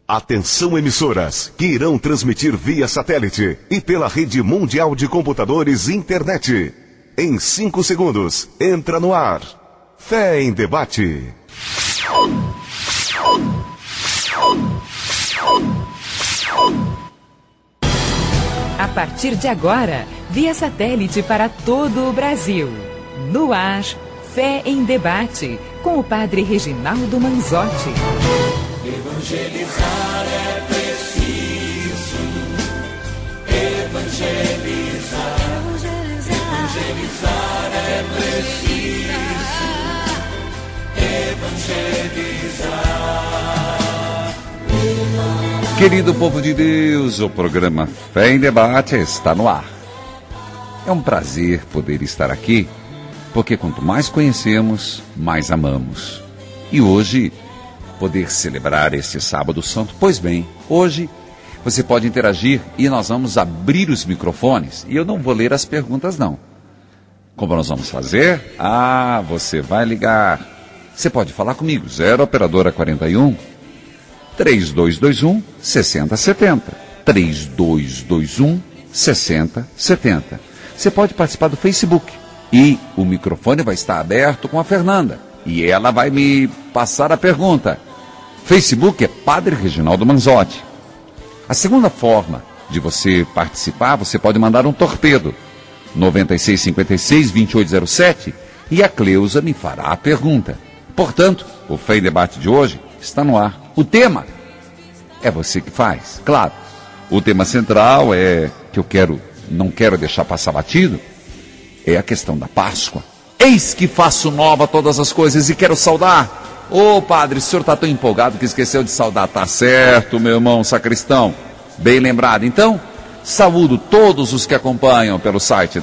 Atenção emissoras, que irão transmitir via satélite e pela rede mundial de computadores internet. Em 5 segundos, entra no ar. Fé em Debate. A partir de agora, via satélite para todo o Brasil. No ar, Fé em Debate, com o padre Reginaldo Manzotti. Evangelizar é preciso. Evangelizar. Evangelizar é preciso. Evangelizar. Querido povo de Deus, o programa Fé em Debate está no ar. É um prazer poder estar aqui, porque quanto mais conhecemos, mais amamos. E hoje, poder celebrar este sábado santo. Pois bem, hoje você pode interagir e nós vamos abrir os microfones. E eu não vou ler as perguntas, não. Como nós vamos fazer? Você vai ligar. Você pode falar comigo, 0 operadora 41 3221 6070. 3221 6070. Você pode participar do Facebook. E o microfone vai estar aberto com a Fernanda. E ela vai me passar a pergunta. Facebook é Padre Reginaldo Manzotti. A segunda forma de você participar, você pode mandar um torpedo. 9656-2807 e a Cleusa me fará a pergunta. Portanto, o Fé em Debate de hoje está no ar. O tema é você que faz, claro. O tema central é que não quero deixar passar batido, é a questão da Páscoa. Eis que faço nova todas as coisas e quero saudar. Padre, o senhor está tão empolgado que esqueceu de saudar. Tá certo, meu irmão sacristão. Bem lembrado. Então, saúdo todos os que acompanham pelo site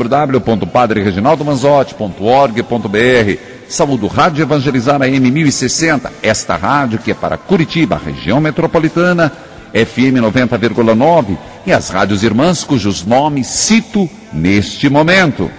www.padrereginaldomanzotti.org.br. Saúdo Rádio Evangelizar AM 1060, esta rádio que é para Curitiba, região metropolitana, FM 90,9 e as rádios irmãs cujos nomes cito neste momento.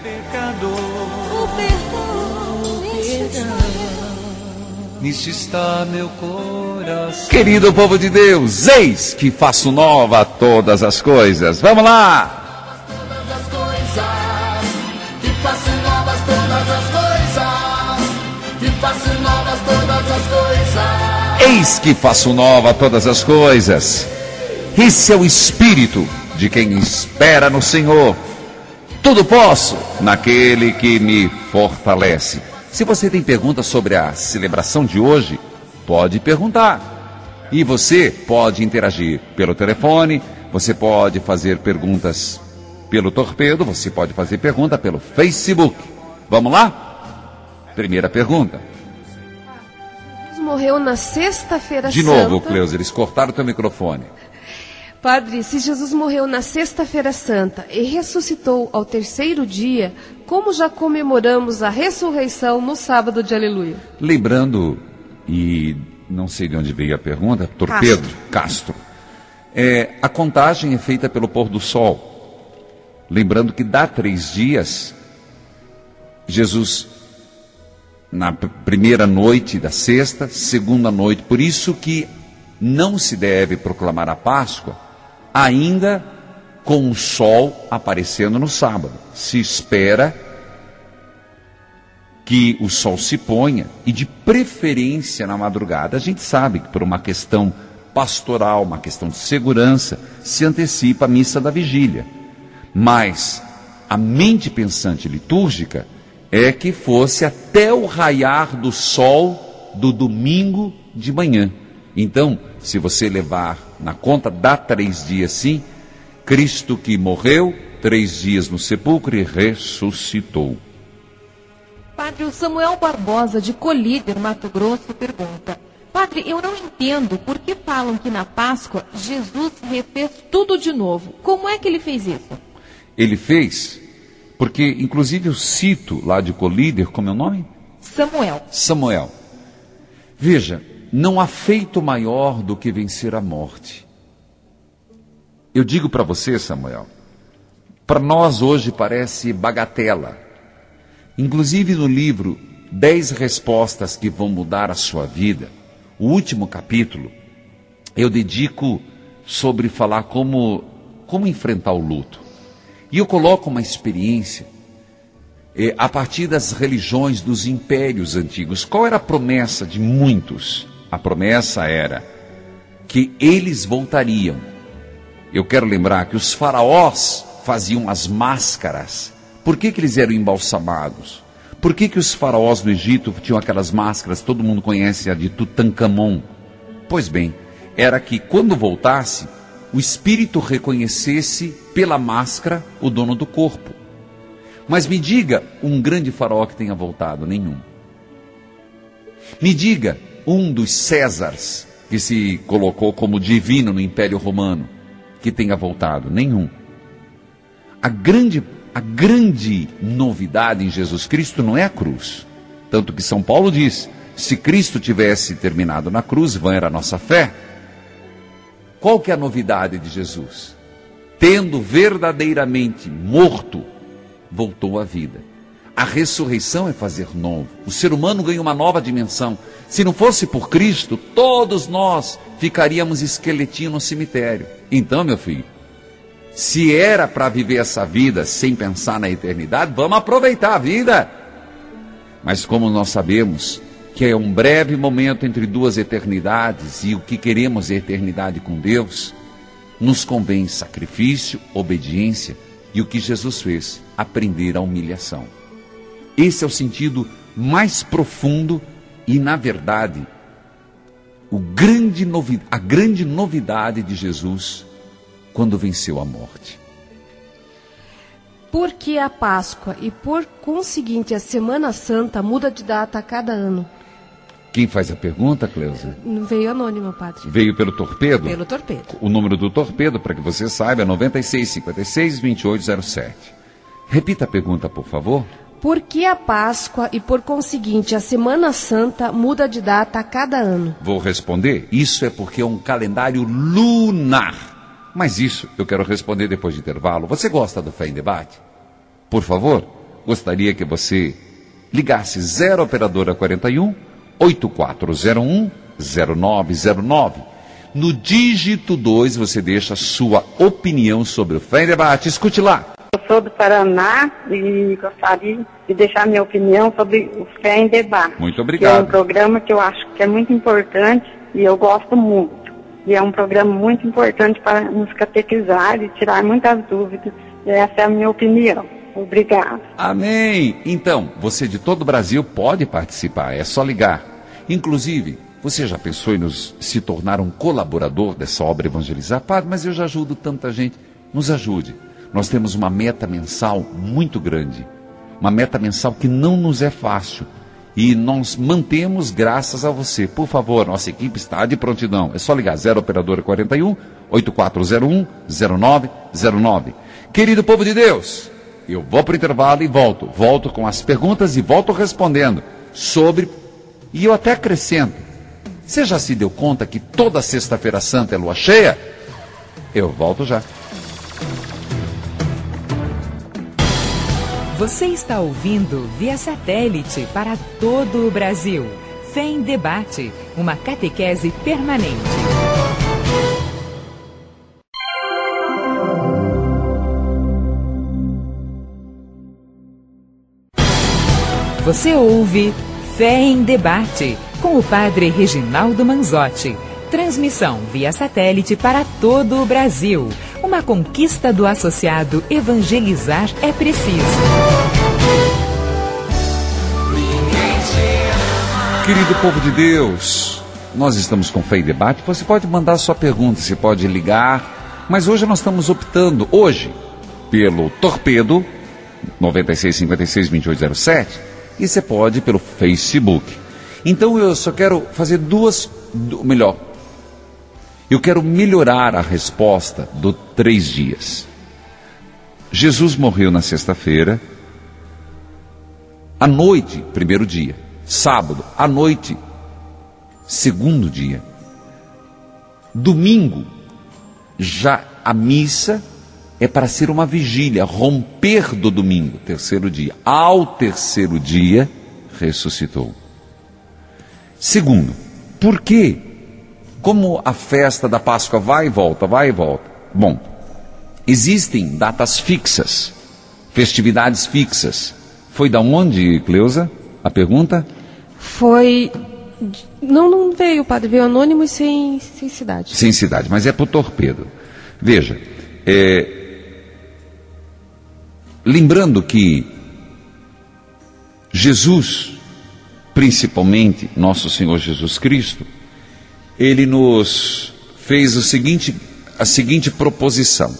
Nisso está meu coração. Querido povo de Deus, eis que faço nova todas as coisas. Vamos lá! Todas as coisas, que faço novas todas as coisas, que faço novas todas as coisas. Eis que faço nova todas as coisas. Esse é o espírito de quem espera no Senhor. Tudo posso naquele que me fortalece. Se você tem perguntas sobre a celebração de hoje, pode perguntar. E você pode interagir pelo telefone, você pode fazer perguntas pelo torpedo, você pode fazer pergunta pelo Facebook. Vamos lá? Primeira pergunta. Jesus morreu na sexta-feira De santa. novo, Cleusa, eles cortaram o teu microfone. Padre, se Jesus morreu na sexta-feira santa e ressuscitou ao terceiro dia, como já comemoramos a ressurreição no sábado de Aleluia? Lembrando, e não sei de onde veio a pergunta, torpedo, Castro. A contagem é feita pelo pôr do sol. Lembrando que dá 3 dias, Jesus, na primeira noite da sexta, segunda noite, por isso que não se deve proclamar a Páscoa ainda com o sol aparecendo no sábado. Se espera que o sol se ponha, e de preferência na madrugada. A gente sabe que por uma questão pastoral, uma questão de segurança, se antecipa a missa da vigília. Mas a mente pensante litúrgica é que fosse até o raiar do sol do domingo de manhã. Então, se você levar na conta, dá 3 dias sim, Cristo que morreu, 3 dias no sepulcro e ressuscitou. Padre, o Samuel Barbosa, de Colíder, Mato Grosso, pergunta: Padre, eu não entendo por que falam que na Páscoa Jesus refez tudo de novo. Como é que ele fez isso? Ele fez, porque inclusive eu cito lá de Colíder, como é o nome? Samuel. Veja, não há feito maior do que vencer a morte. Eu digo para você, Samuel, para nós hoje parece bagatela. Inclusive no livro 10 respostas que vão mudar a sua vida, o último capítulo, eu dedico sobre falar como enfrentar o luto. E eu coloco uma experiência a partir das religiões dos impérios antigos. Qual era a promessa de muitos? A promessa era que eles voltariam. Eu quero lembrar que os faraós faziam as máscaras. Por que eles eram embalsamados? Por que os faraós do Egito tinham aquelas máscaras? Todo mundo conhece a de Tutankhamon. Pois bem, era que quando voltasse, o espírito reconhecesse pela máscara o dono do corpo. Mas me diga um grande faraó que tenha voltado. Nenhum. Me diga um dos Césares que se colocou como divino no Império Romano que tenha voltado. Nenhum. A grande novidade em Jesus Cristo não é a cruz. Tanto que São Paulo diz, se Cristo tivesse terminado na cruz, vã era a nossa fé. Qual que é a novidade de Jesus? Tendo verdadeiramente morto, voltou à vida. A ressurreição é fazer novo. O ser humano ganha uma nova dimensão. Se não fosse por Cristo, todos nós ficaríamos esqueletinho no cemitério. Então, meu filho, se era para viver essa vida sem pensar na eternidade, vamos aproveitar a vida. Mas como nós sabemos que é um breve momento entre duas eternidades e o que queremos é eternidade com Deus, nos convém sacrifício, obediência e o que Jesus fez, aprender a humilhação. Esse é o sentido mais profundo e, na verdade, a grande novidade de Jesus quando venceu a morte. Por que a Páscoa e, por conseguinte, a Semana Santa muda de data a cada ano? Quem faz a pergunta, Cleusa? Veio anônimo, padre. Veio pelo torpedo? Pelo torpedo. O número do torpedo, para que você saiba, é 9656-2807. Repita a pergunta, por favor. Por que a Páscoa e, por conseguinte, a Semana Santa muda de data a cada ano? Vou responder. Isso é porque é um calendário lunar. Mas isso eu quero responder depois de intervalo. Você gosta do Fé em Debate? Por favor, gostaria que você ligasse 0 operadora 41 8401 0909. No dígito 2 você deixa a sua opinião sobre o Fé em Debate. Escute lá. Eu sou do Paraná e gostaria de deixar minha opinião sobre o Fé em Debate. Muito obrigado. Que é um programa que eu acho que é muito importante e eu gosto muito. E é um programa muito importante para nos catequizar e tirar muitas dúvidas. Essa é a minha opinião. Obrigado. Amém. Então, você de todo o Brasil pode participar, é só ligar. Inclusive, você já pensou em se tornar um colaborador dessa obra Evangelizar? Padre, mas eu já ajudo tanta gente. Nos ajude. Nós temos uma meta mensal muito grande. Uma meta mensal que não nos é fácil. E nós mantemos graças a você. Por favor, nossa equipe está de prontidão. É só ligar 0 operadora 41 8401 0909. Querido povo de Deus, eu vou para o intervalo e volto. Volto com as perguntas e volto respondendo sobre... E eu até acrescento. Você já se deu conta que toda sexta-feira santa é lua cheia? Eu volto já. Você está ouvindo via satélite para todo o Brasil. Fé em Debate, uma catequese permanente. Você ouve Fé em Debate, com o padre Reginaldo Manzotti. Transmissão via satélite para todo o Brasil. Uma conquista do associado Evangelizar é Preciso. Querido povo de Deus, nós estamos com Fé em Debate. Você pode mandar sua pergunta, você pode ligar, mas hoje nós estamos optando, pelo torpedo 9656-2807 e você pode pelo Facebook. Então eu só quero fazer eu quero melhorar a resposta do 3 dias. Jesus morreu na sexta-feira, à noite, primeiro dia. Sábado, à noite, segundo dia. Domingo, já a missa é para ser uma vigília, romper do domingo, terceiro dia. Ao terceiro dia, ressuscitou. Segundo, por que Como a festa da Páscoa vai e volta, vai e volta. Bom, existem datas fixas, festividades fixas. Foi da onde, Cleusa, a pergunta? Foi... Não veio, padre, veio anônimo e sem cidade. Sem cidade, mas é para o torpedo. Veja, lembrando que Jesus, principalmente nosso Senhor Jesus Cristo, ele nos fez a seguinte proposição: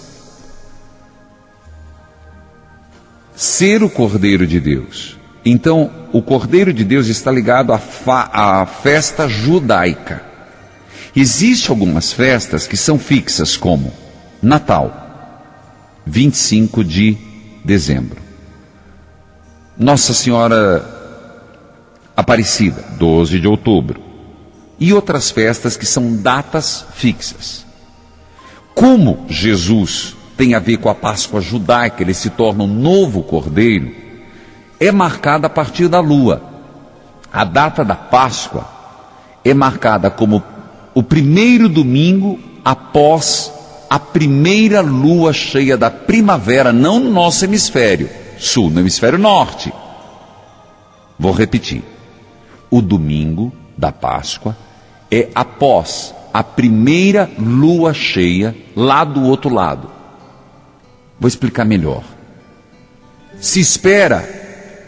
ser o Cordeiro de Deus. Então, o Cordeiro de Deus está ligado à festa judaica. Existem algumas festas que são fixas, como Natal, 25 de dezembro. Nossa Senhora Aparecida, 12 de outubro. E outras festas que são datas fixas. Como Jesus tem a ver com a Páscoa judaica, ele se torna um novo Cordeiro, é marcada a partir da lua. A data da Páscoa é marcada como o primeiro domingo após a primeira lua cheia da primavera, não no nosso hemisfério sul, no hemisfério norte. Vou repetir. O domingo da Páscoa é após a primeira lua cheia lá do outro lado. Vou explicar melhor. Se espera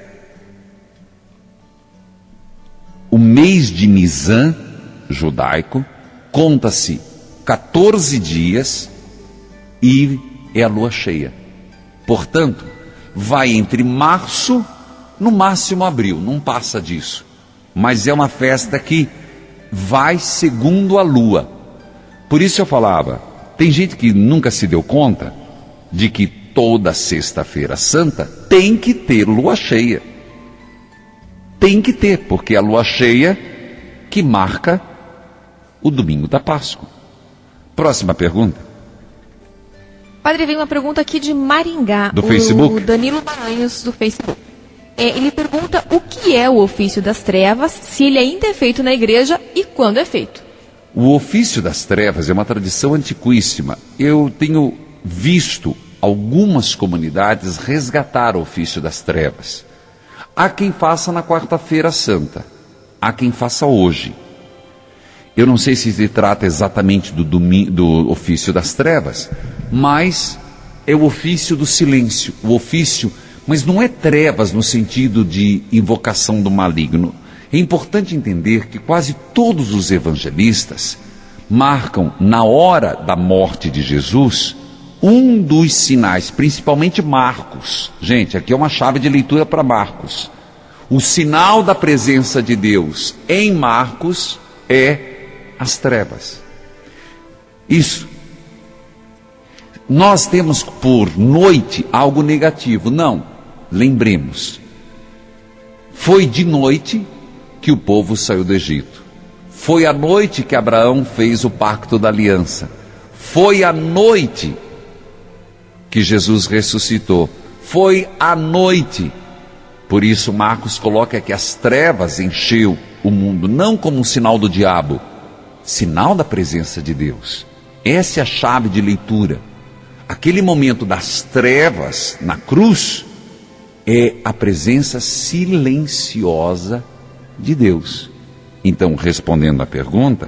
o mês de Nisan, judaico, conta-se 14 dias e é a lua cheia. Portanto, vai entre março, no máximo abril, não passa disso. Mas é uma festa que vai segundo a lua. Por isso eu falava, tem gente que nunca se deu conta de que toda sexta-feira santa tem que ter lua cheia. Tem que ter, porque é a lua cheia que marca o domingo da Páscoa. Próxima pergunta. Padre, vem uma pergunta aqui de Maringá. Do Facebook? O Danilo Maranhos, do Facebook. Ele pergunta o que é o ofício das trevas, se ele ainda é feito na igreja e quando é feito. O ofício das trevas é uma tradição antiquíssima. Eu tenho visto algumas comunidades resgatar o ofício das trevas. Há quem faça na quarta-feira santa, há quem faça hoje. Eu não sei se trata exatamente do ofício das trevas, mas é o ofício do silêncio, o ofício, mas não é trevas no sentido de invocação do maligno. É importante entender que quase todos os evangelistas marcam na hora da morte de Jesus um dos sinais, principalmente Marcos. Gente, aqui é uma chave de leitura para Marcos. O sinal da presença de Deus em Marcos é as trevas. Isso. Nós temos por noite algo negativo. Não. Lembremos. Foi de noite que o povo saiu do Egito. Foi à noite que Abraão fez o pacto da aliança. Foi à noite que Jesus ressuscitou. Foi à noite. Por isso Marcos coloca que as trevas encheu o mundo, não como um sinal do diabo, sinal da presença de Deus. Essa é a chave de leitura. Aquele momento das trevas na cruz é a presença silenciosa de Deus. Então, respondendo à pergunta,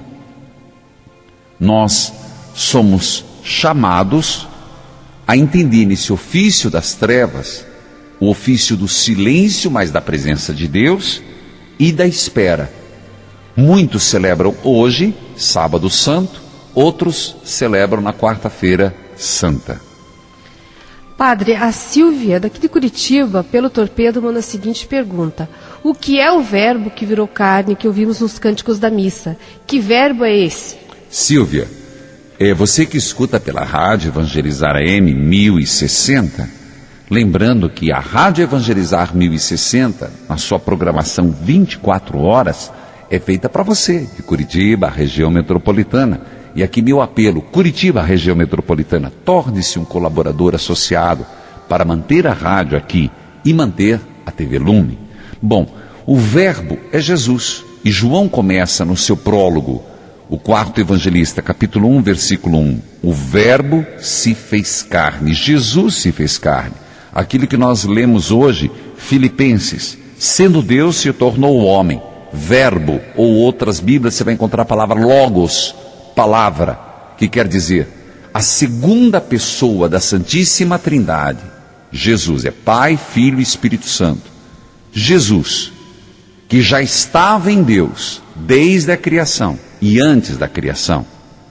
nós somos chamados a entender nesse ofício das trevas, o ofício do silêncio, mas da presença de Deus, e da espera. Muitos celebram hoje, sábado santo, outros celebram na quarta-feira santa. Padre, a Silvia, daqui de Curitiba, pelo torpedo, manda a seguinte pergunta: o que é o verbo que virou carne que ouvimos nos cânticos da missa? Que verbo é esse? Silvia, você que escuta pela Rádio Evangelizar AM 1060, lembrando que a Rádio Evangelizar 1060, a sua programação 24 horas, é feita para você, de Curitiba, região metropolitana. E aqui meu apelo: Curitiba, região metropolitana, torne-se um colaborador associado para manter a rádio aqui e manter a TV Lume. Bom, o verbo é Jesus, e João começa no seu prólogo o quarto evangelista, capítulo 1, versículo 1. O verbo se fez carne, Jesus se fez carne. Aquilo que nós lemos hoje, Filipenses, sendo Deus se tornou homem. Verbo, ou outras bíblias você vai encontrar a palavra logos, palavra, que quer dizer a segunda pessoa da Santíssima Trindade. Jesus é Pai, Filho e Espírito Santo. Jesus, que já estava em Deus desde a criação e antes da criação,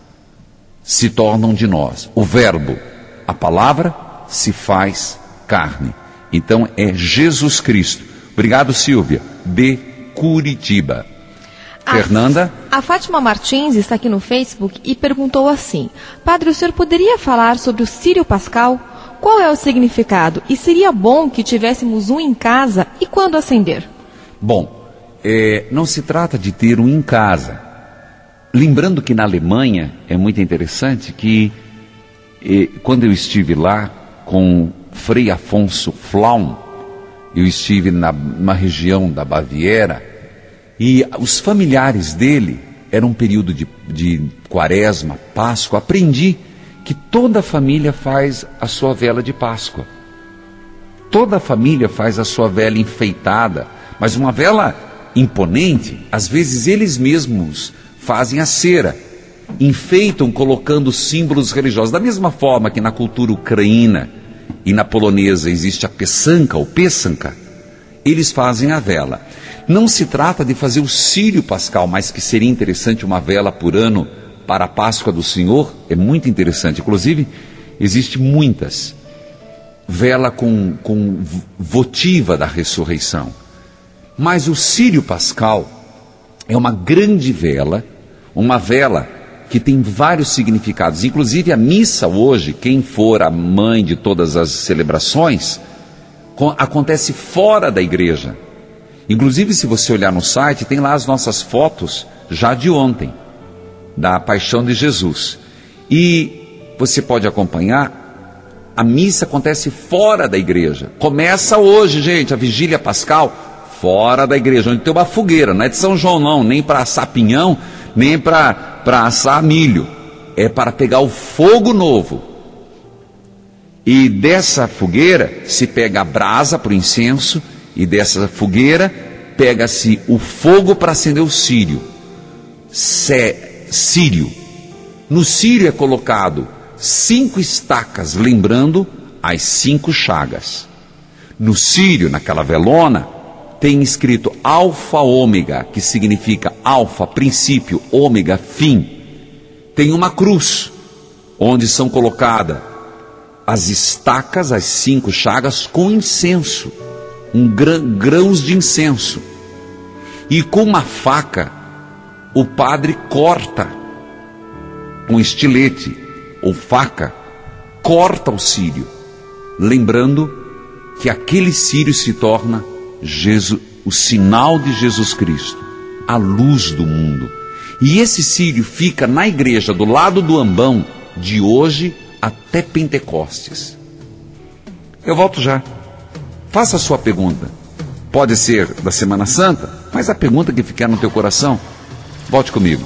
se torna um de nós. O verbo, a palavra, se faz carne. Então é Jesus Cristo. Obrigado, Silvia, de Curitiba. Fernanda? A Fátima Martins está aqui no Facebook e perguntou assim: Padre, o senhor poderia falar sobre o Círio Pascal? Qual é o significado? E seria bom que tivéssemos um em casa e quando acender? Bom, não se trata de ter um em casa. Lembrando que na Alemanha é muito interessante que quando eu estive lá com Frei Afonso Flaum, eu estive numa região da Baviera e os familiares dele, era um período de quaresma, Páscoa, aprendi que toda a família faz a sua vela de Páscoa. Toda a família faz a sua vela enfeitada, mas uma vela imponente, às vezes eles mesmos fazem a cera, enfeitam colocando símbolos religiosos. Da mesma forma que na cultura ucraína e na polonesa existe a pesanka ou pesanka, eles fazem a vela. Não se trata de fazer o Círio Pascal, mas que seria interessante uma vela por ano para a Páscoa do Senhor, é muito interessante. Inclusive, existe muitas. Vela com votiva da ressurreição. Mas o Círio Pascal é uma grande vela, uma vela que tem vários significados. Inclusive a missa hoje, quem for a mãe de todas as celebrações, acontece fora da igreja. Inclusive, se você olhar no site, tem lá as nossas fotos já de ontem, da Paixão de Jesus. E você pode acompanhar, a missa acontece fora da igreja. Começa hoje, gente, a Vigília Pascal, fora da igreja, onde tem uma fogueira. Não é de São João não, nem para assar pinhão, nem para assar milho. É para pegar o fogo novo. E dessa fogueira se pega a brasa para o incenso, e dessa fogueira pega-se o fogo para acender o círio. Círio. No círio é colocado 5 estacas, lembrando as 5 chagas. No círio, naquela velona, tem escrito alfa ômega, que significa alfa, princípio, ômega, fim. Tem uma cruz, onde são colocadas as estacas, as 5 chagas, com incenso, grãos de incenso. E com uma faca, o padre corta, com estilete ou faca, corta o círio, lembrando que aquele círio se torna o sinal de Jesus Cristo, a luz do mundo. E esse círio fica na igreja, do lado do ambão, de hoje até Pentecostes. Eu volto já. Faça a sua pergunta. Pode ser da Semana Santa, mas a pergunta que ficar no teu coração, volte comigo.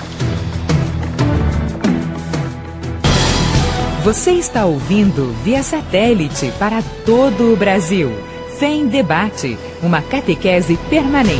Você está ouvindo via satélite para todo o Brasil. Fé em Debate, uma catequese permanente.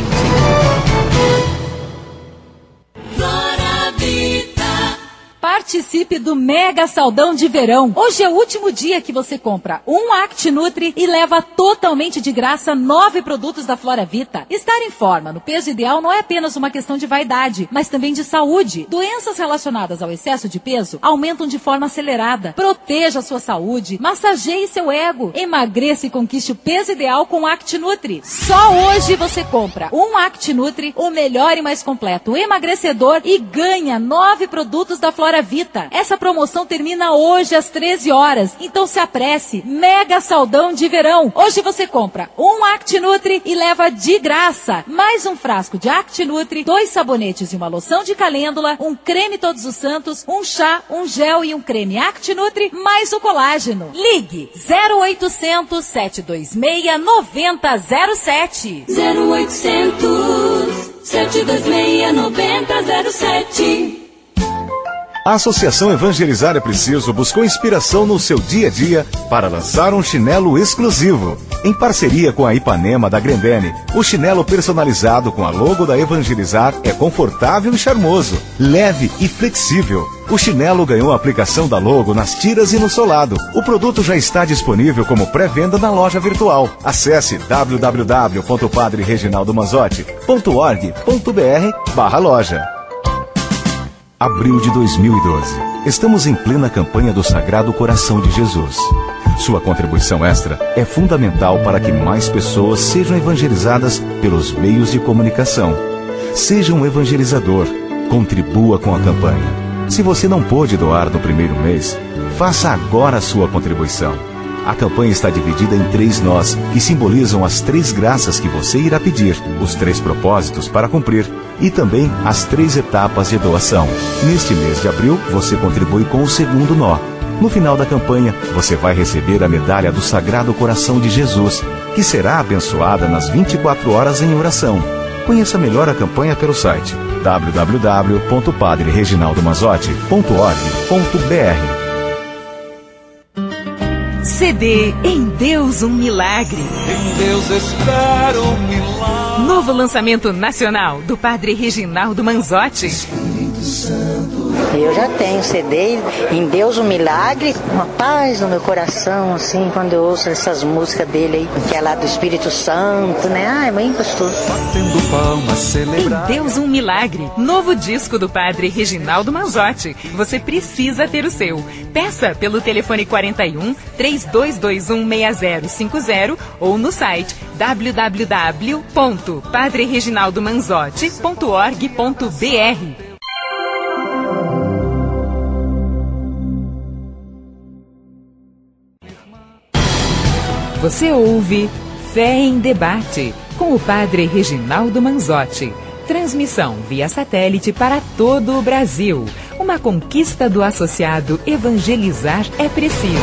Participe do Mega Saldão de Verão. Hoje é o último dia que você compra um ActiNutri e leva totalmente de graça 9 produtos da Flora Vita. Estar em forma, no peso ideal, não é apenas uma questão de vaidade, mas também de saúde. Doenças relacionadas ao excesso de peso aumentam de forma acelerada. Proteja a sua saúde, massageie seu ego, emagreça e conquiste o peso ideal com o ActiNutri. Só hoje você compra um ActiNutri, o melhor e mais completo emagrecedor, e ganha 9 produtos da Flora Vita. Essa promoção termina hoje às 13 horas, então se apresse. Mega Saldão de Verão. Hoje você compra um ActiNutri e leva de graça mais um frasco de ActiNutri, 2 sabonetes e uma loção de calêndula, um creme Todos os Santos, um chá, um gel e um creme ActiNutri, mais o colágeno. Ligue 0800 726 9007. 0800 726-9007. A Associação Evangelizar é Preciso buscou inspiração no seu dia a dia para lançar um chinelo exclusivo. Em parceria com a Ipanema da Grendene, o chinelo personalizado com a logo da Evangelizar é confortável e charmoso, leve e flexível. O chinelo ganhou a aplicação da logo nas tiras e no solado. O produto já está disponível como pré-venda na loja virtual. Acesse www.padrereginaldomanzotti.org.br/loja. Abril de 2012. Estamos em plena campanha do Sagrado Coração de Jesus. Sua contribuição extra é fundamental para que mais pessoas sejam evangelizadas pelos meios de comunicação. Seja um evangelizador. Contribua com a campanha. Se você não pôde doar no primeiro mês, faça agora a sua contribuição. A campanha está dividida em 3 nós, que simbolizam as 3 graças que você irá pedir, os 3 propósitos para cumprir e também as 3 etapas de doação. Neste mês de abril, você contribui com o 2º nó. No final da campanha, você vai receber a medalha do Sagrado Coração de Jesus, que será abençoada nas 24 horas em oração. Conheça melhor a campanha pelo site www.padrereginaldomanzotti.org.br. CD Em Deus um Milagre. Em Deus espero um milagre. Novo lançamento nacional do Padre Reginaldo Manzotti. Espírito Santo. Eu já tenho CD Em Deus um Milagre, uma paz no meu coração, assim, quando eu ouço essas músicas dele aí, que é lá do Espírito Santo, né? Ah, é bem gostoso. Batendo palmas, celebrar. Em Deus um Milagre, novo disco do Padre Reginaldo Manzotti. Você precisa ter o seu. Peça pelo telefone 41 3221 6050 ou no site www.padrereginaldomanzotti.org.br. Você ouve Fé em Debate, com o Padre Reginaldo Manzotti. Transmissão via satélite para todo o Brasil. Uma conquista do associado Evangelizar é Preciso.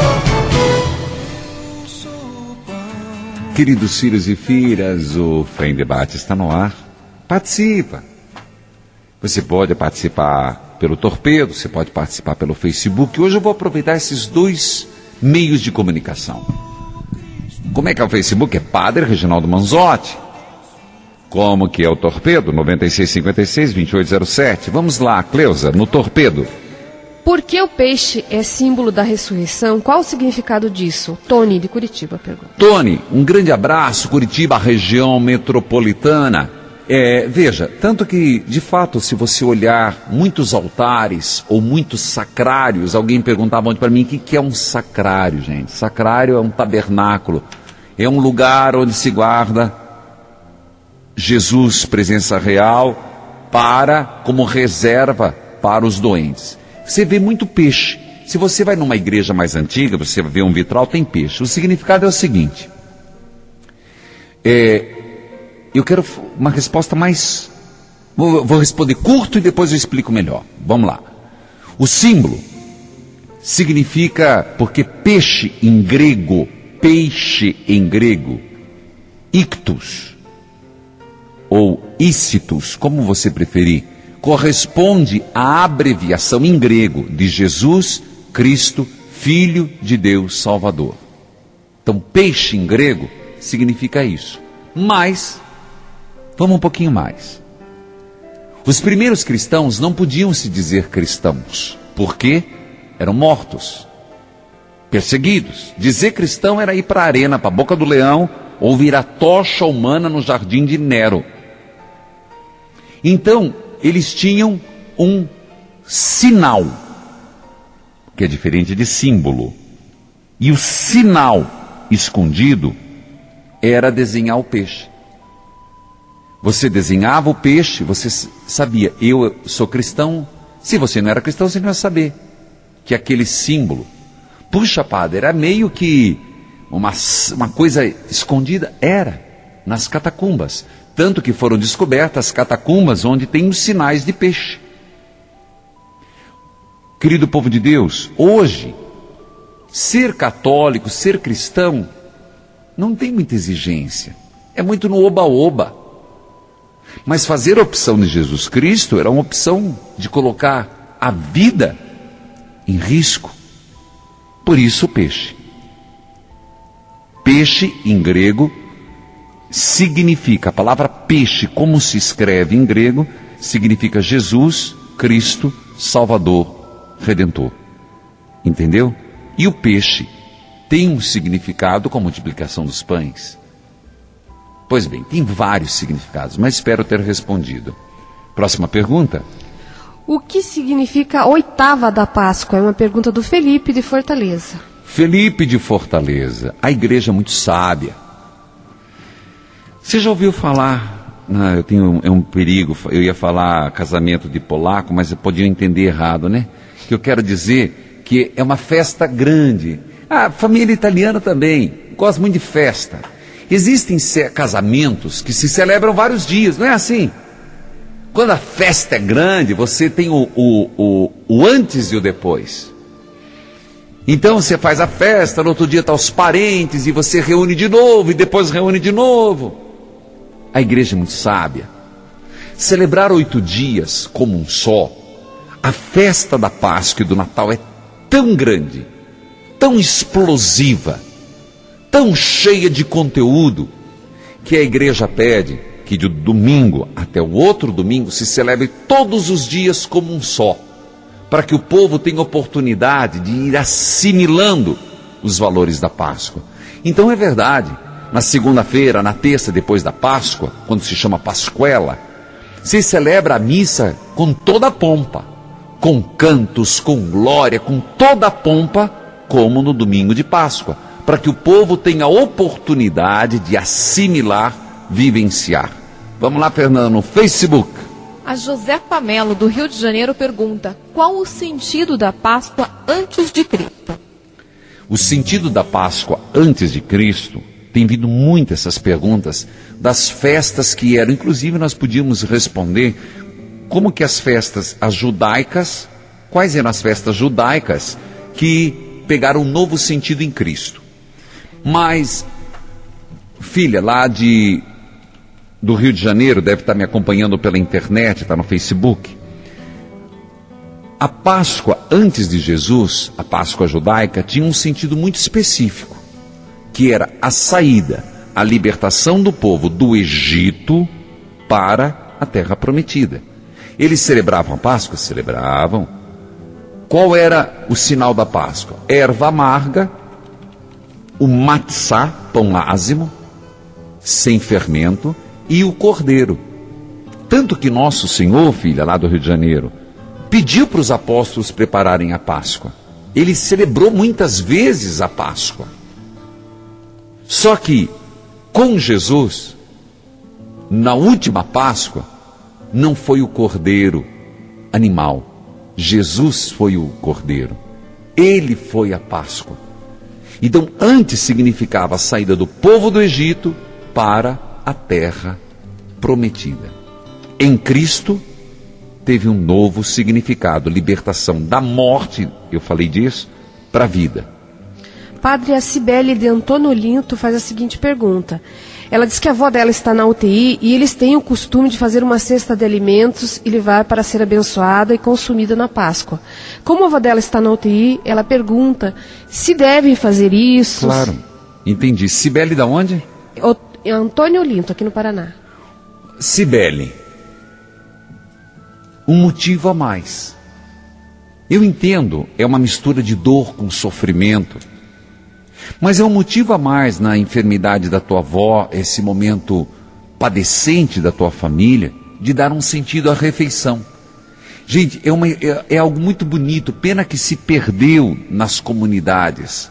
Queridos filhos e filhas, o Fé em Debate está no ar. Participa! Você pode participar pelo Torpedo, você pode participar pelo Facebook. Hoje eu vou aproveitar esses 2 meios de comunicação. Como é que é o Facebook? É Padre Reginaldo Manzotti. Como que é o Torpedo? 9656-2807. Vamos lá, Cleusa, no Torpedo. Por que o peixe é símbolo da ressurreição? Qual o significado disso? Tony, de Curitiba, pergunta. Tony, um grande abraço, Curitiba, região metropolitana. Veja, tanto que, de fato, se você olhar muitos altares ou muitos sacrários, alguém perguntava ontem para mim o que é um sacrário, gente. Sacrário é um tabernáculo, é um lugar onde se guarda Jesus, presença real, como reserva para os doentes. Você vê muito peixe. Se você vai numa igreja mais antiga, você vê um vitral, tem peixe. O significado é o seguinte. Eu quero uma resposta mais... Vou responder curto e depois eu explico melhor. Vamos lá. O símbolo significa... Porque peixe em grego, ictus, ou ícitus, como você preferir, corresponde à abreviação em grego de Jesus Cristo, Filho de Deus Salvador. Então, peixe em grego significa isso. Mas, vamos um pouquinho mais. Os primeiros cristãos não podiam se dizer cristãos, porque eram mortos, perseguidos. Dizer cristão era ir para a arena, para a boca do leão, ou virar tocha humana no jardim de Nero. Então, eles tinham um sinal, que é diferente de símbolo. E o sinal escondido era desenhar o peixe. Você desenhava o peixe, você sabia, eu sou cristão. Se você não era cristão, você não ia saber que aquele símbolo, puxa, padre, era meio que uma coisa escondida. Era, nas catacumbas. Tanto que foram descobertas catacumbas onde tem os sinais de peixe. Querido povo de Deus, hoje, ser católico, ser cristão, não tem muita exigência. É muito no oba-oba. Mas fazer a opção de Jesus Cristo era uma opção de colocar a vida em risco. Por isso o peixe. Peixe em grego significa, a palavra peixe, como se escreve em grego, significa Jesus, Cristo, Salvador, Redentor. Entendeu? E o peixe tem um significado com a multiplicação dos pães. Pois bem, tem vários significados, mas espero ter respondido. Próxima pergunta. O que significa a oitava da Páscoa? É uma pergunta do Felipe de Fortaleza. Felipe de Fortaleza, a igreja é muito sábia. Você já ouviu falar, é um perigo, eu ia falar casamento de polaco, mas eu podia entender errado, né? Que eu quero dizer que é uma festa grande. A família italiana também gosta muito de festa. Existem casamentos que se celebram vários dias, não é assim? Quando a festa é grande, você tem o antes e o depois. Então você faz a festa, no outro dia estão os parentes, e você reúne de novo, e depois reúne de novo. A igreja é muito sábia. Celebrar 8 dias como um só, a festa da Páscoa e do Natal é tão grande, tão explosiva, tão cheia de conteúdo, que a igreja pede que do domingo até o outro domingo se celebre todos os dias como um só, para que o povo tenha oportunidade de ir assimilando os valores da Páscoa. Então é verdade, na segunda-feira, na terça depois da Páscoa, quando se chama Pascuela, se celebra a missa com toda a pompa, com cantos, com glória, com toda a pompa, como no domingo de Páscoa, para que o povo tenha a oportunidade de assimilar, vivenciar. Vamos lá, Fernando, no Facebook. A Josefa Melo, do Rio de Janeiro, pergunta: qual o sentido da Páscoa antes de Cristo? O sentido da Páscoa antes de Cristo, tem vindo muito essas perguntas das festas que eram, inclusive nós podíamos responder como que as festas, as judaicas, quais eram as festas judaicas que pegaram um novo sentido em Cristo. Mas, filha, lá do Rio de Janeiro, deve estar me acompanhando pela internet, está no Facebook. A Páscoa antes de Jesus, a Páscoa judaica, tinha um sentido muito específico, que era a saída, a libertação do povo do Egito para a Terra Prometida. Eles celebravam a Páscoa? Celebravam. Qual era o sinal da Páscoa? Erva amarga, o matzá, pão ázimo, sem fermento, e o cordeiro. Tanto que nosso Senhor, filha, lá do Rio de Janeiro, pediu para os apóstolos prepararem a Páscoa. Ele celebrou muitas vezes a Páscoa. Só que, com Jesus, na última Páscoa, não foi o cordeiro animal. Jesus foi o cordeiro. Ele foi a Páscoa. Então, antes significava a saída do povo do Egito para a terra prometida. Em Cristo, teve um novo significado, libertação da morte, eu falei disso, para a vida. Padre, a Cibele de Antônio Olinto faz a seguinte pergunta. Ela diz que a avó dela está na UTI e eles têm o costume de fazer uma cesta de alimentos e levar para ser abençoada e consumida na Páscoa. Como a avó dela está na UTI, ela pergunta se devem fazer isso. Claro, entendi. Cibele da onde? Antônio Olinto, aqui no Paraná. Cibele, um motivo a mais. Eu entendo, é uma mistura de dor com sofrimento, mas é um motivo a mais na enfermidade da tua avó, esse momento padecente da tua família, de dar um sentido à refeição. Gente, é algo muito bonito, pena que se perdeu nas comunidades.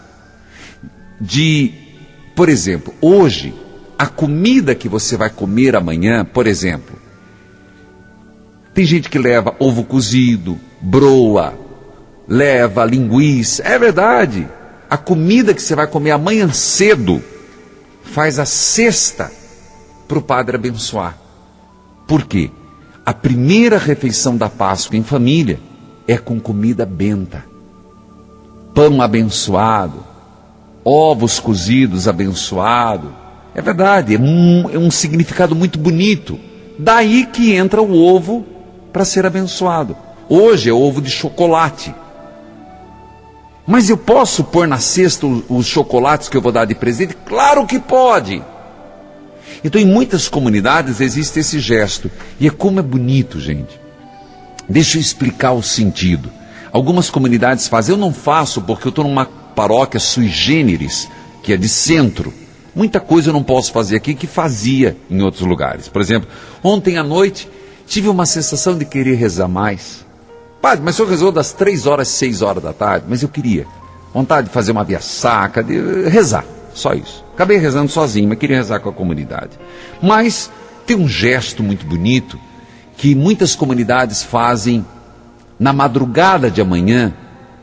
Por exemplo, hoje, a comida que você vai comer amanhã, por exemplo, tem gente que leva ovo cozido, broa, leva linguiça, é verdade. A comida que você vai comer amanhã cedo faz a cesta para o padre abençoar. Por quê? A primeira refeição da Páscoa em família é com comida benta. Pão abençoado, ovos cozidos abençoado. É verdade, é um significado muito bonito daí que entra o ovo para ser abençoado. Hoje é ovo de chocolate. Mas eu posso pôr na cesta os chocolates que eu vou dar de presente? Claro que pode! Então, em muitas comunidades existe esse gesto. E como é bonito, gente. Deixa eu explicar o sentido. Algumas comunidades fazem, eu não faço porque eu estou numa paróquia sui generis, que é de centro. Muita coisa eu não posso fazer aqui que fazia em outros lugares. Por exemplo, ontem à noite tive uma sensação de querer rezar mais. Padre, mas o senhor rezou das 3 horas às 6 horas da tarde, mas eu queria. Vontade de fazer uma via sacra, de rezar, só isso. Acabei rezando sozinho, mas queria rezar com a comunidade. Mas tem um gesto muito bonito que muitas comunidades fazem na madrugada de amanhã,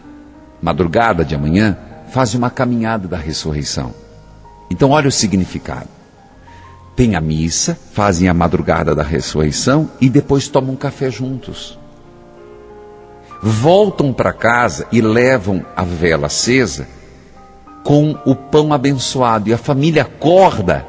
fazem uma caminhada da ressurreição. Então olha o significado. Tem a missa, fazem a madrugada da ressurreição e depois tomam um café juntos. Voltam para casa e levam a vela acesa com o pão abençoado. E a família acorda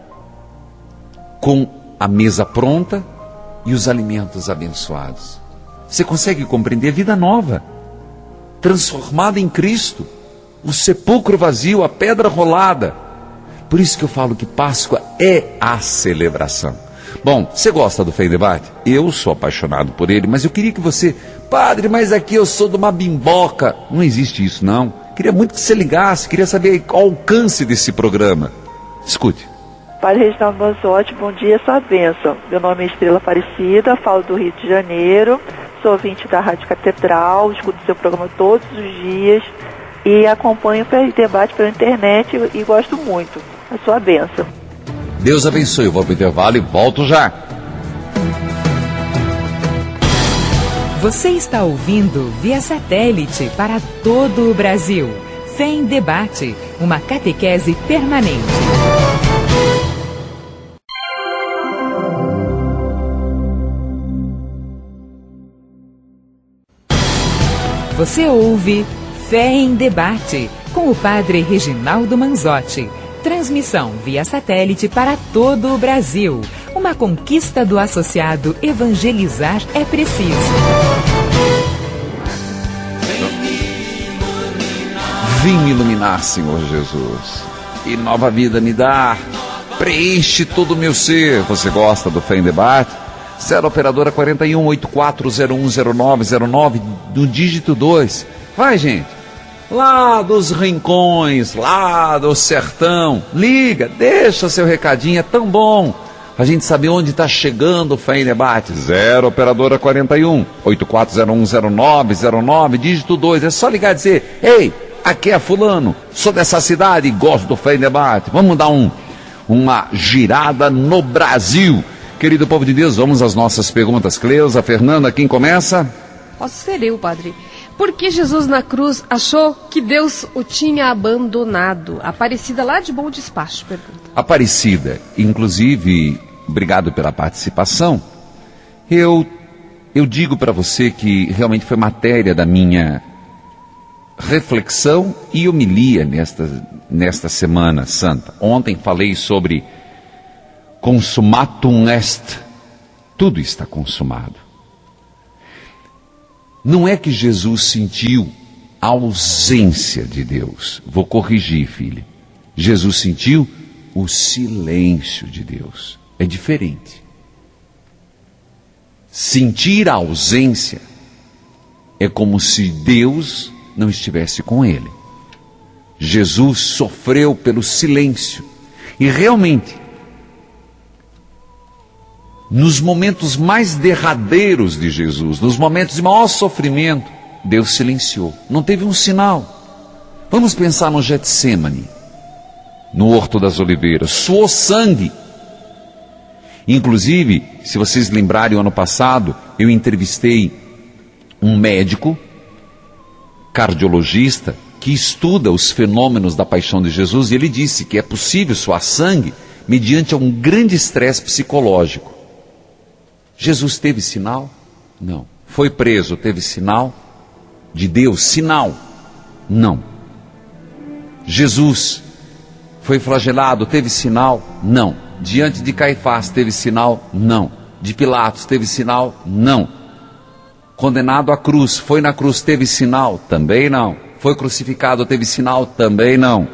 com a mesa pronta e os alimentos abençoados. Você consegue compreender? Vida nova, transformada em Cristo. O sepulcro vazio, a pedra rolada. Por isso que eu falo que Páscoa é a celebração. Bom, você gosta do Fé em Debate? Eu sou apaixonado por ele, mas eu queria que você... Padre, mas aqui eu sou de uma bimboca. Não existe isso, não. Queria muito que você ligasse, queria saber o alcance desse programa. Escute. Padre Reginaldo Manzotti, bom dia, sua bênção. Meu nome é Estrela Aparecida, falo do Rio de Janeiro, sou ouvinte da Rádio Catedral, escuto seu programa todos os dias e acompanho o Fé em Debate pela internet e gosto muito. A sua bênção. Deus abençoe, eu vou para o intervalo e volto já. Você está ouvindo via satélite para todo o Brasil. Fé em Debate, uma catequese permanente. Você ouve Fé em Debate, com o Padre Reginaldo Manzotti. Transmissão via satélite para todo o Brasil. Uma conquista do associado Evangelizar é Preciso. Vim me iluminar, Senhor Jesus, e nova vida me dá. Preenche todo o meu ser. Você gosta do Fé em Debate? 0 operadora 41 84010909 do dígito 2. Vai, gente. Lá dos rincões, lá do sertão, liga, deixa seu recadinho, é tão bom a gente saber onde está chegando o Fé em Debate. 0 operadora 41 84010909, dígito 2, é só ligar e dizer: ei, aqui é fulano, sou dessa cidade e gosto do Fé em Debate. Vamos dar uma girada no Brasil. Querido povo de Deus, vamos às nossas perguntas. Cleusa, Fernanda, quem começa? Posso ser eu, padre. Por que Jesus na cruz achou que Deus o tinha abandonado? Aparecida lá de Bom Despacho, pergunta. Aparecida, inclusive, obrigado pela participação. Eu digo para você que realmente foi matéria da minha reflexão e homilia nesta Semana Santa. Ontem falei sobre consumatum est, tudo está consumado. Não é que Jesus sentiu a ausência de Deus. Vou corrigir, filha. Jesus sentiu o silêncio de Deus. É diferente. Sentir a ausência é como se Deus não estivesse com ele. Jesus sofreu pelo silêncio. E realmente, nos momentos mais derradeiros de Jesus, nos momentos de maior sofrimento, Deus silenciou. Não teve um sinal. Vamos pensar no Getsêmani, no Horto das Oliveiras. Suou sangue. Inclusive, se vocês lembrarem, o ano passado, eu entrevistei um médico, cardiologista, que estuda os fenômenos da paixão de Jesus, e ele disse que é possível suar sangue mediante um grande estresse psicológico. Jesus teve sinal? Não. Foi preso, teve sinal de Deus? Sinal? Não. Jesus foi flagelado, teve sinal? Não. Diante de Caifás, teve sinal? Não. de Pilatos, teve sinal? Não. Condenado à cruz, foi na cruz, teve sinal? Também não. Foi crucificado, teve sinal? Também não.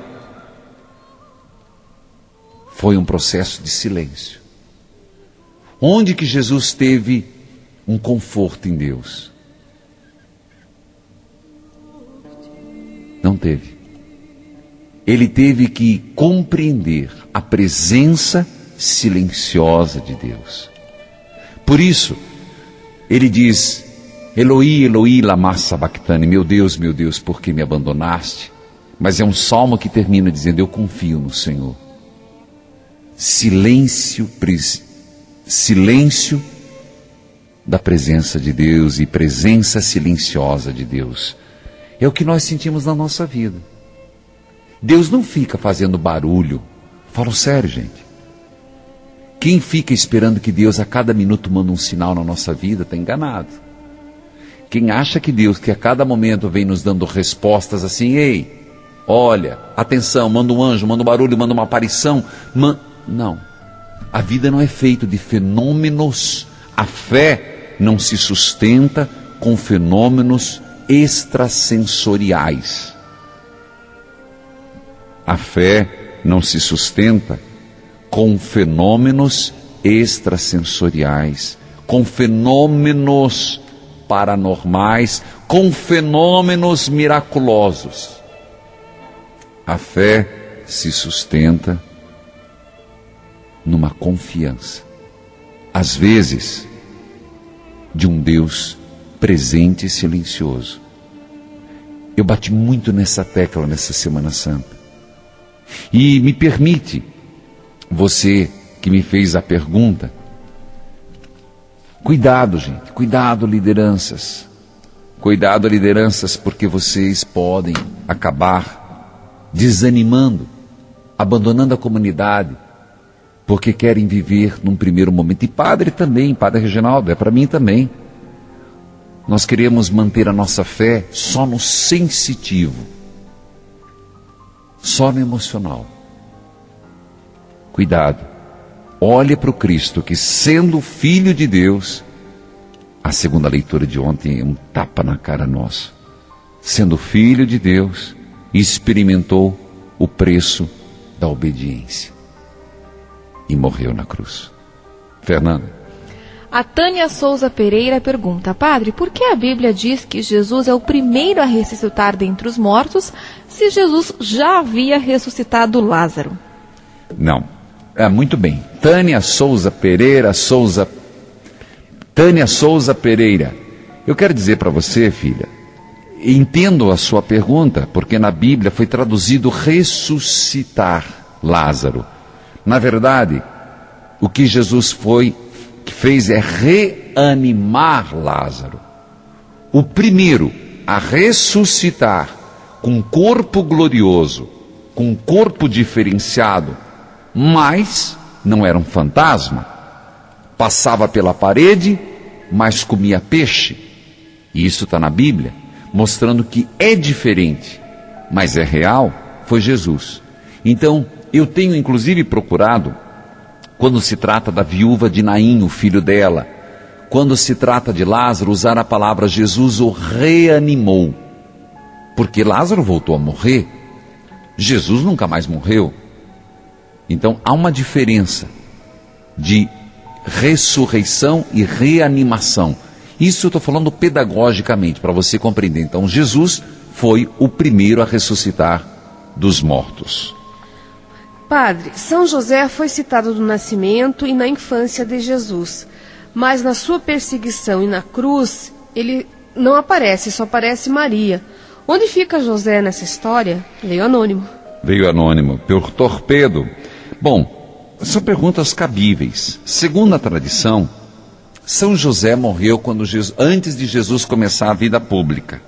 Foi um processo de silêncio. Onde que Jesus teve um conforto em Deus? Não teve. Ele teve que compreender a presença silenciosa de Deus. Por isso, ele diz: Eloi, Eloi, lama sabachthani, meu Deus, por que me abandonaste? Mas é um salmo que termina dizendo: eu confio no Senhor. Silêncio da presença de Deus e presença silenciosa de Deus. É o que nós sentimos na nossa vida. Deus não fica fazendo barulho. Falo sério, gente. Quem fica esperando que Deus a cada minuto manda um sinal na nossa vida está enganado. Quem acha que Deus, que a cada momento vem nos dando respostas assim: ei, olha, atenção, manda um anjo, manda um barulho, manda uma aparição. Não. A vida não é feita de fenômenos. A fé não se sustenta com fenômenos extrasensoriais. A fé não se sustenta com fenômenos extrasensoriais, com fenômenos paranormais, com fenômenos miraculosos. A fé se sustenta numa confiança, às vezes, de um Deus presente e silencioso. Eu bati muito nessa tecla nessa Semana Santa. E me permite, você que me fez a pergunta, cuidado, gente, cuidado, lideranças. Cuidado, lideranças, porque vocês podem acabar desanimando, abandonando a comunidade, porque querem viver num primeiro momento. E padre também, Padre Reginaldo, é para mim também. Nós queremos manter a nossa fé só no sensitivo, só no emocional. Cuidado, olhe para o Cristo que, sendo Filho de Deus, a segunda leitura de ontem é um tapa na cara nosso, sendo Filho de Deus, experimentou o preço da obediência e morreu na cruz. Fernanda. A Tânia Souza Pereira pergunta: Padre, por que a Bíblia diz que Jesus é o primeiro a ressuscitar dentre os mortos, se Jesus já havia ressuscitado Lázaro? Não. Muito bem. Tânia Souza Pereira. Eu quero dizer para você, filha, entendo a sua pergunta, porque na Bíblia foi traduzido ressuscitar Lázaro. Na verdade, o que Jesus fez é reanimar Lázaro. O primeiro a ressuscitar com um corpo glorioso, com um corpo diferenciado, mas não era um fantasma. Passava pela parede, mas comia peixe. E isso está na Bíblia, mostrando que é diferente, mas é real, foi Jesus. Então, eu tenho inclusive procurado, quando se trata da viúva de Naim, o filho dela, quando se trata de Lázaro, usar a palavra Jesus o reanimou. Porque Lázaro voltou a morrer, Jesus nunca mais morreu. Então há uma diferença de ressurreição e reanimação. Isso eu estou falando pedagogicamente, para você compreender. Então Jesus foi o primeiro a ressuscitar dos mortos. Padre, São José foi citado no nascimento e na infância de Jesus, mas na sua perseguição e na cruz, ele não aparece, só aparece Maria. Onde fica José nessa história? Veio anônimo. Veio anônimo, por torpedo. Bom, são perguntas cabíveis. Segundo a tradição, São José morreu antes de Jesus começar a vida pública.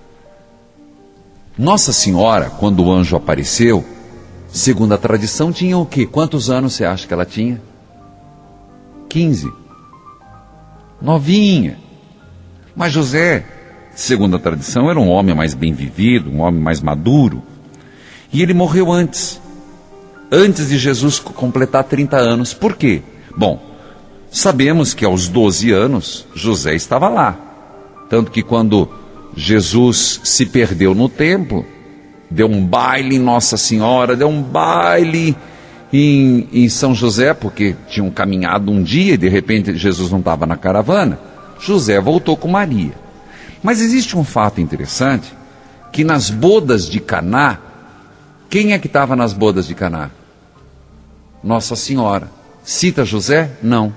Nossa Senhora, quando o anjo apareceu, segundo a tradição, tinha o quê? Quantos anos você acha que ela tinha? 15. Novinha. Mas José, segundo a tradição, era um homem mais bem vivido, um homem mais maduro. E ele morreu antes de Jesus completar 30 anos. Por quê? Bom, sabemos que aos 12 anos José estava lá. Tanto que quando Jesus se perdeu no templo, deu um baile em Nossa Senhora, deu um baile em São José, porque tinham caminhado um dia e de repente Jesus não estava na caravana. José voltou com Maria. Mas existe um fato interessante, que nas bodas de Caná, quem é que estava nas bodas de Caná? Nossa Senhora. Cita José? Não.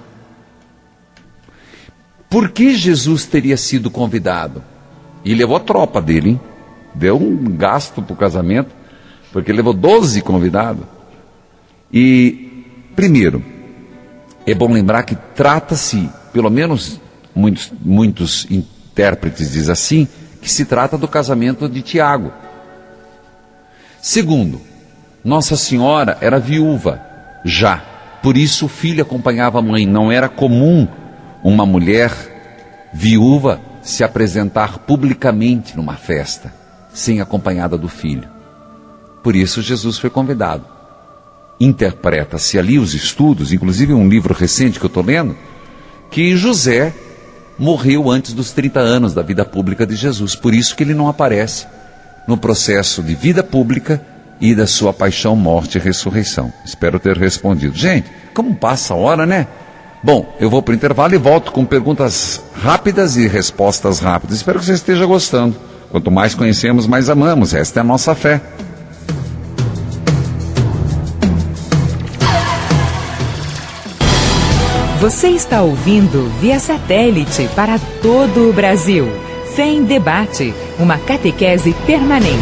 Por que Jesus teria sido convidado? E levou a tropa dele, hein? Deu um gasto para o casamento, porque levou 12 convidados. E, primeiro, é bom lembrar que trata-se, pelo menos muitos intérpretes dizem assim, que se trata do casamento de Tiago. Segundo, Nossa Senhora era viúva já, por isso o filho acompanhava a mãe. Não era comum uma mulher viúva se apresentar publicamente numa festa, sem acompanhada do filho. Por isso Jesus foi convidado. Interpreta-se ali os estudos, inclusive um livro recente que eu estou lendo, que José morreu antes dos 30 anos da vida pública de Jesus, por isso que ele não aparece no processo de vida pública e da sua paixão, morte e ressurreição. Espero ter respondido. Gente, como passa a hora, né? Bom, eu vou para o intervalo e volto com perguntas rápidas e respostas rápidas. Espero que você esteja gostando. Quanto mais conhecemos, mais amamos. Esta é a nossa fé. Você está ouvindo via satélite para todo o Brasil. Fé em Debate, uma catequese permanente.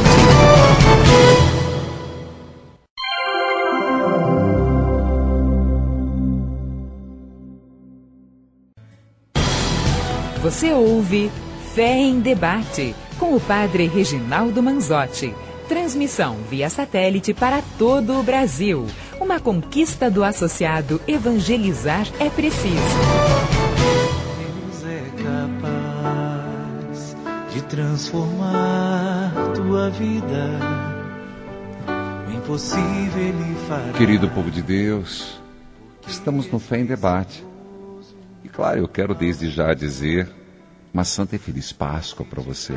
Você ouve Fé em Debate, com o Padre Reginaldo Manzotti. Transmissão via satélite para todo o Brasil. Uma conquista do associado Evangelizar é Preciso. Deus é capaz de transformar tua vida. O impossível Ele fará. Querido povo de Deus, estamos no Fé em Debate. E claro, eu quero desde já dizer uma santa e feliz Páscoa para você.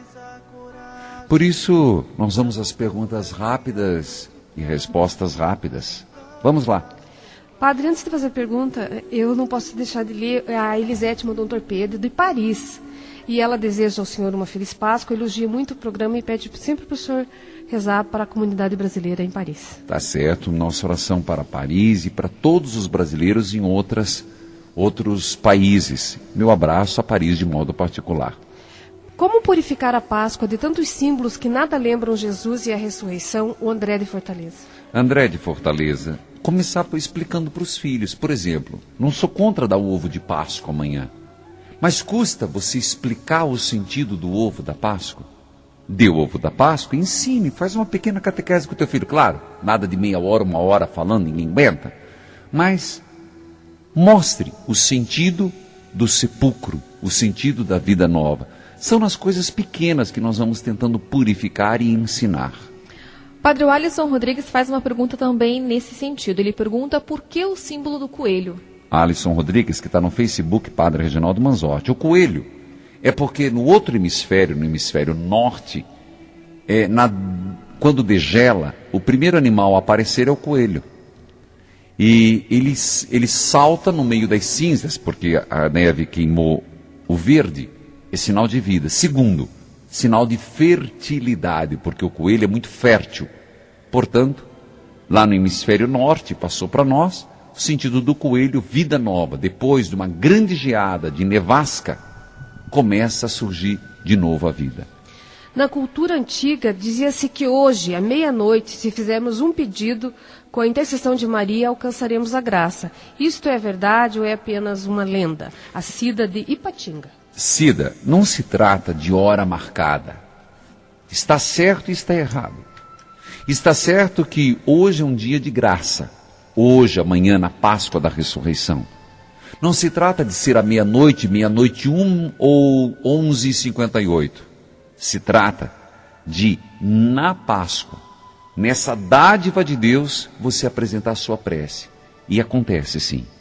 Por isso, nós vamos às perguntas rápidas e respostas rápidas. Vamos lá. Padre, antes de fazer a pergunta, eu não posso deixar de ler. A Elisete mandou um torpedo de Paris. E ela deseja ao senhor uma feliz Páscoa, elogia muito o programa e pede sempre para o senhor rezar para a comunidade brasileira em Paris. Tá certo. Nossa oração para Paris e para todos os brasileiros em outros países. Meu abraço a Paris de modo particular. Como purificar a Páscoa de tantos símbolos que nada lembram Jesus e a ressurreição? O André de Fortaleza. André de Fortaleza, começar explicando para os filhos. Por exemplo, não sou contra dar o ovo de Páscoa amanhã, mas custa você explicar o sentido do ovo da Páscoa? Dê o ovo da Páscoa, ensine, faz uma pequena catequese com o teu filho. Claro, nada de meia hora, uma hora falando, ninguém aguenta. Mas mostre o sentido do sepulcro, o sentido da vida nova. São nas coisas pequenas que nós vamos tentando purificar e ensinar. Padre Alisson Rodrigues faz uma pergunta também nesse sentido. Ele pergunta por que o símbolo do coelho? Alisson Rodrigues, que está no Facebook, Padre Reginaldo Manzotti. O coelho é porque no outro hemisfério, no hemisfério norte, quando degela, o primeiro animal a aparecer é o coelho. E ele salta no meio das cinzas, porque a neve queimou o verde. É sinal de vida. Segundo, sinal de fertilidade, porque o coelho é muito fértil. Portanto, lá no hemisfério norte, passou para nós, o sentido do coelho, vida nova. Depois de uma grande geada de nevasca, começa a surgir de novo a vida. Na cultura antiga, dizia-se que hoje, à meia-noite, se fizermos um pedido, com a intercessão de Maria, alcançaremos a graça. Isto é verdade ou é apenas uma lenda? A Cida de Ipatinga. Cida, não se trata de hora marcada. Está certo e está errado. Está certo que hoje é um dia de graça. Hoje, amanhã, na Páscoa da Ressurreição. Não se trata de ser à meia-noite, meia-noite 1 ou 11h58. Se trata de, na Páscoa, nessa dádiva de Deus, você apresentar a sua prece. E acontece sim.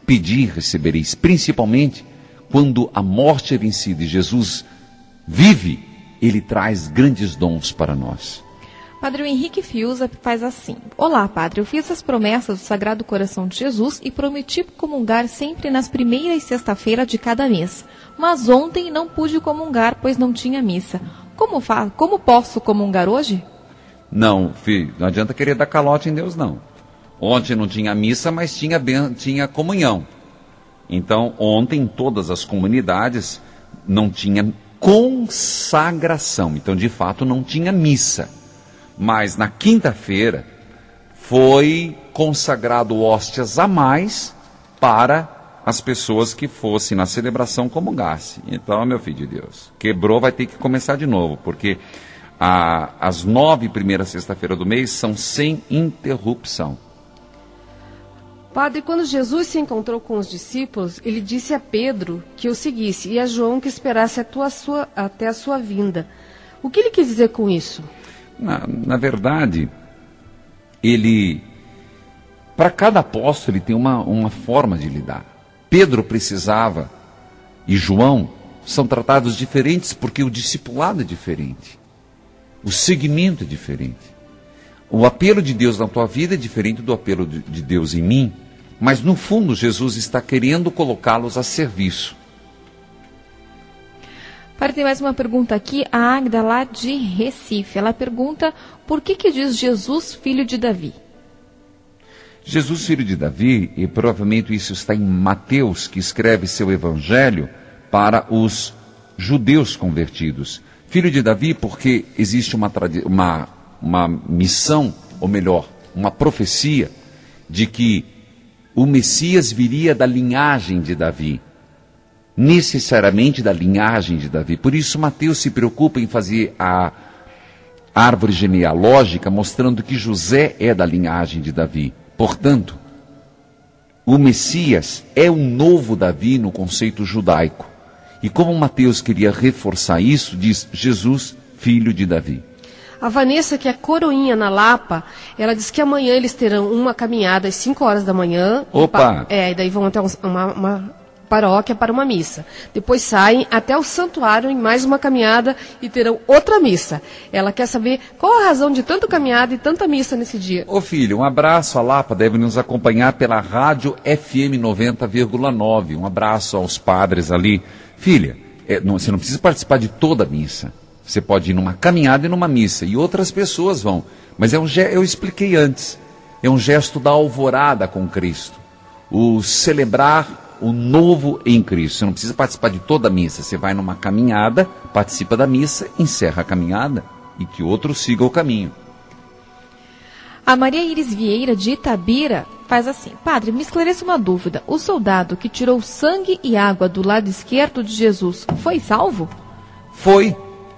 Pedi, recebereis, principalmente quando a morte é vencida e Jesus vive, Ele traz grandes dons para nós. Padre, o Henrique Fiuza faz assim. Olá, Padre, eu fiz as promessas do Sagrado Coração de Jesus e prometi comungar sempre nas primeiras sexta-feiras de cada mês. Mas ontem não pude comungar, pois não tinha missa. Como posso comungar hoje? Não, filho, não adianta querer dar calote em Deus, não. Ontem não tinha missa, mas tinha comunhão. Então, ontem, em todas as comunidades, não tinha consagração. Então, de fato, não tinha missa. Mas na quinta-feira foi consagrado hóstias a mais para as pessoas que fossem na celebração comungassem. Então, meu filho de Deus, quebrou, vai ter que começar de novo, porque as 9 primeiras sexta-feiras do mês são sem interrupção. Padre, quando Jesus se encontrou com os discípulos, ele disse a Pedro que o seguisse e a João que esperasse até a sua vinda. O que ele quis dizer com isso? Na verdade, para cada apóstolo, ele tem uma forma de lidar. Pedro precisava, e João, são tratados diferentes porque o discipulado é diferente. O segmento é diferente. O apelo de Deus na tua vida é diferente do apelo de Deus em mim, mas no fundo Jesus está querendo colocá-los a serviço. Padre, tem mais uma pergunta aqui, a Águida lá de Recife. Ela pergunta, por que diz Jesus, filho de Davi? Jesus, filho de Davi, e provavelmente isso está em Mateus, que escreve seu evangelho para os judeus convertidos. Filho de Davi porque existe uma missão, ou melhor, uma profecia de que o Messias viria da linhagem de Davi. Necessariamente da linhagem de Davi. Por isso Mateus se preocupa em fazer a árvore genealógica mostrando que José é da linhagem de Davi. Portanto, o Messias é um novo Davi no conceito judaico. E como Mateus queria reforçar isso, diz Jesus, filho de Davi. A Vanessa, que é coroinha na Lapa, ela diz que amanhã eles terão uma caminhada às 5 horas da manhã. Opa! E daí vão até uma paróquia para uma missa. Depois saem até o santuário em mais uma caminhada e terão outra missa. Ela quer saber qual a razão de tanta caminhada e tanta missa nesse dia. Ô filho, um abraço. A Lapa deve nos acompanhar pela rádio FM 90,9. Um abraço aos padres ali. Filha, você não precisa participar de toda a missa. Você pode ir numa caminhada e numa missa. E outras pessoas vão. Mas eu expliquei antes. É um gesto da alvorada com Cristo. O celebrar o novo em Cristo. Você não precisa participar de toda a missa. Você vai numa caminhada, participa da missa, encerra a caminhada e que outro siga o caminho. A Maria Iris Vieira, de Itabira, faz assim. Padre, me esclareça uma dúvida. O soldado que tirou sangue e água do lado esquerdo de Jesus foi salvo? Foi.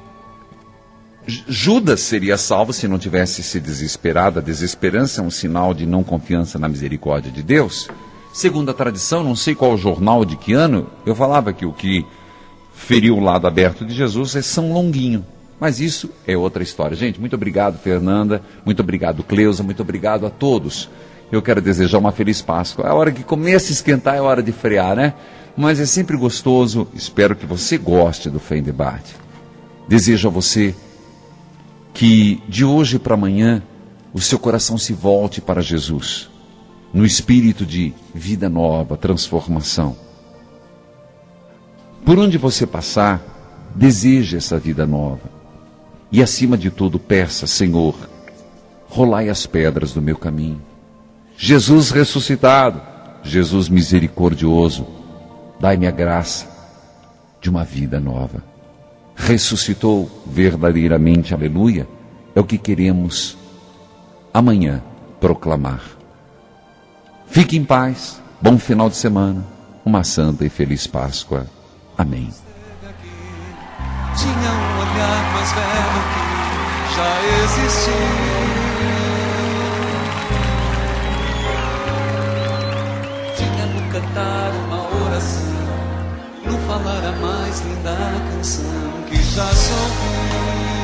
Judas seria salvo se não tivesse se desesperado. A desesperança é um sinal de não confiança na misericórdia de Deus. Segundo a tradição, não sei qual jornal de que ano, eu falava que o que feriu o lado aberto de Jesus é São Longuinho. Mas isso é outra história. Gente, muito obrigado, Fernanda. Muito obrigado, Cleusa. Muito obrigado a todos. Eu quero desejar uma feliz Páscoa. A hora que começa a esquentar é hora de frear, né? Mas é sempre gostoso. Espero que você goste do Fé em Debate. Desejo a você que de hoje para amanhã o seu coração se volte para Jesus. No espírito de vida nova, transformação. Por onde você passar, deseje essa vida nova. E acima de tudo, peça, Senhor, rolai as pedras do meu caminho. Jesus ressuscitado, Jesus misericordioso, dai-me a graça de uma vida nova. Ressuscitou verdadeiramente, aleluia, é o que queremos amanhã proclamar. Fique em paz, bom final de semana, uma santa e feliz Páscoa. Amém. Tinha um olhar mais velho que já existiu. Tinha no cantar uma oração, no falar a mais linda canção que já se ouviu.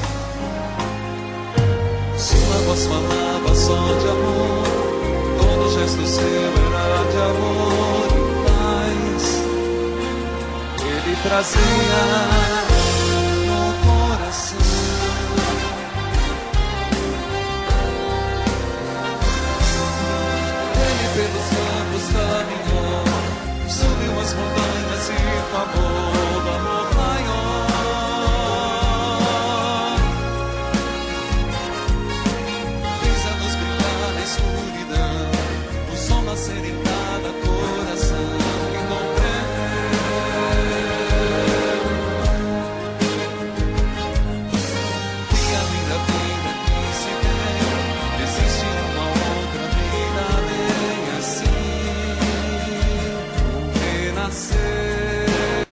Sua voz falava só de amor, todos gesto seu era de amor e paz. Ele trazia no coração pelos campos caminhou, subiu as montanhas e favor do amor.